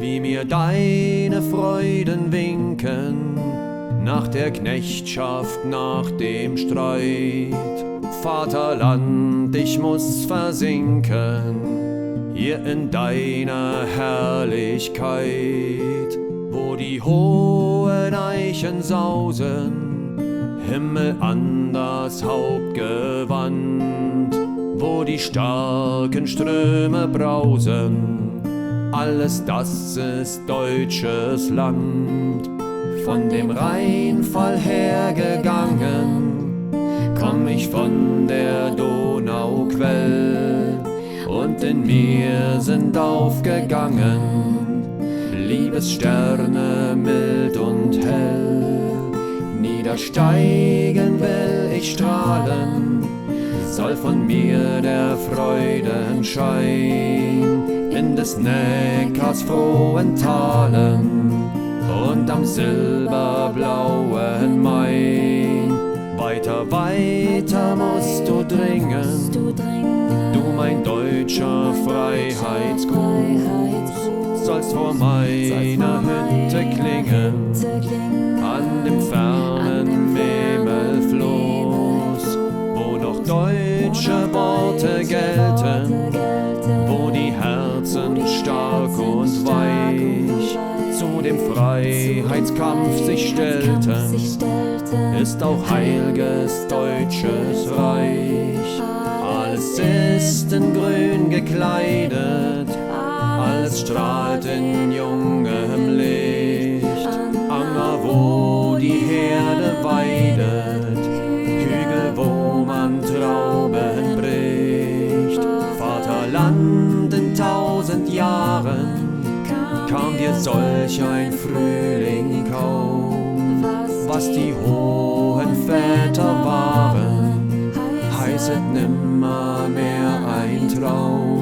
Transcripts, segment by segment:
wie mir deine Freuden winken, nach der Knechtschaft, nach dem Streit. Vaterland, ich muss versinken, hier in deiner Herrlichkeit, wo die hohen Eichen sausen, Himmel an das Haupt gewandt, wo die starken Ströme brausen, alles das ist deutsches Land. Von dem Rheinfall hergegangen, komm ich von der Donauquell, und in mir sind aufgegangen Liebessterne mild und hell. Niedersteigen will ich strahlen, soll von mir der Freudenschein in des Neckars frohen Talen und am silberblauen Main. Weiter, weiter musst du dringen, du mein deutscher Freiheitsgruß, sollst vor meiner Hütte klingen, an dem fernen Memmelfluss, wo noch deutsche Worte gelten, wo die Herzen stark und weich zu dem Freiheitskampf sich stellten, ist auch heilges deutsches Reich. Alles ist in grün gekleidet, alles strahlt in jungem Licht. Anger, wo die Herde weidet, Hügel, wo man Trauben bricht. Vaterland, in 1000 Jahren kam dir solch ein Frühling kaum. Was die hohen Väter waren, heißet nimmer mehr ein Traum.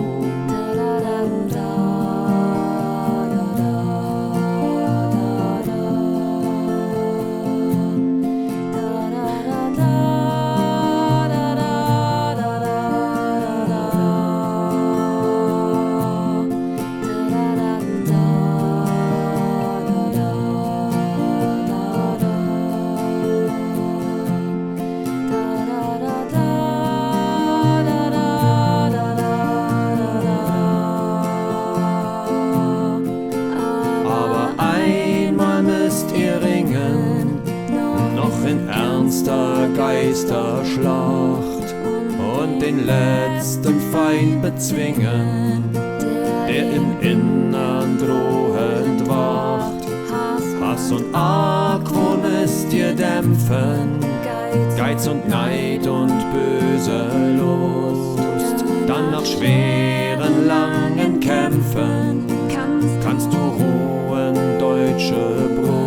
Noch in ernster Geisterschlacht und den letzten Feind bezwingen, der im Innern drohend wacht. Hass und Argwohn ist dir dämpfen, Geiz und Neid und böse Lust. Dann nach schweren, langen Kämpfen kannst du ruhen, deutsche Brust.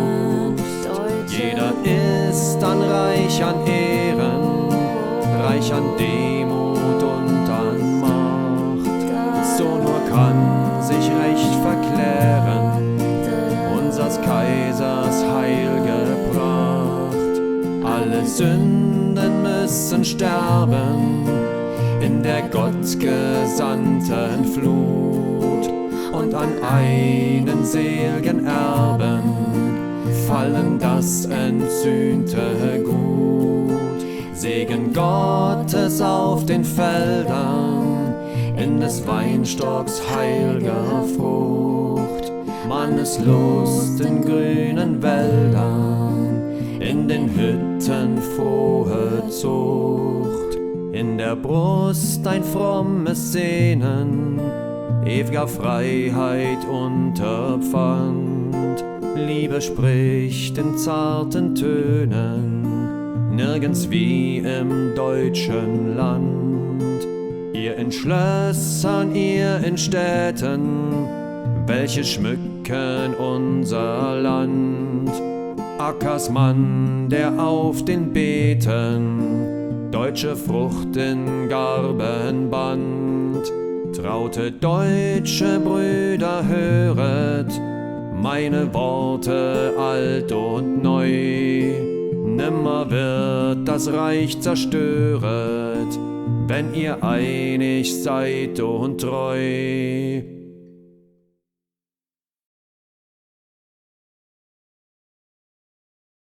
Jeder ist dann reich an Ehren, reich an Demut und an Macht. So nur kann sich Recht verklären, unsers Kaisers heilge Pracht. Alle Sünden müssen sterben in der gottgesandten Flut, und an einen sel'gen Erben fallen das entsühnte Gut. Segen Gottes auf den Feldern, in des Weinstocks heilger Frucht, Manneslust in grünen Wäldern, in den Hütten frohe Zucht, in der Brust ein frommes Sehnen, ew'ger Freiheit unter Pfand. Liebe spricht in zarten Tönen, nirgends wie im deutschen Land. Ihr in Schlössern, ihr in Städten, welche schmücken unser Land. Ackersmann, der auf den Beeten deutsche Frucht in Garben band. Traute deutsche Brüder, höret meine Worte alt und neu. Nimmer wird das Reich zerstört, wenn ihr einig seid und treu.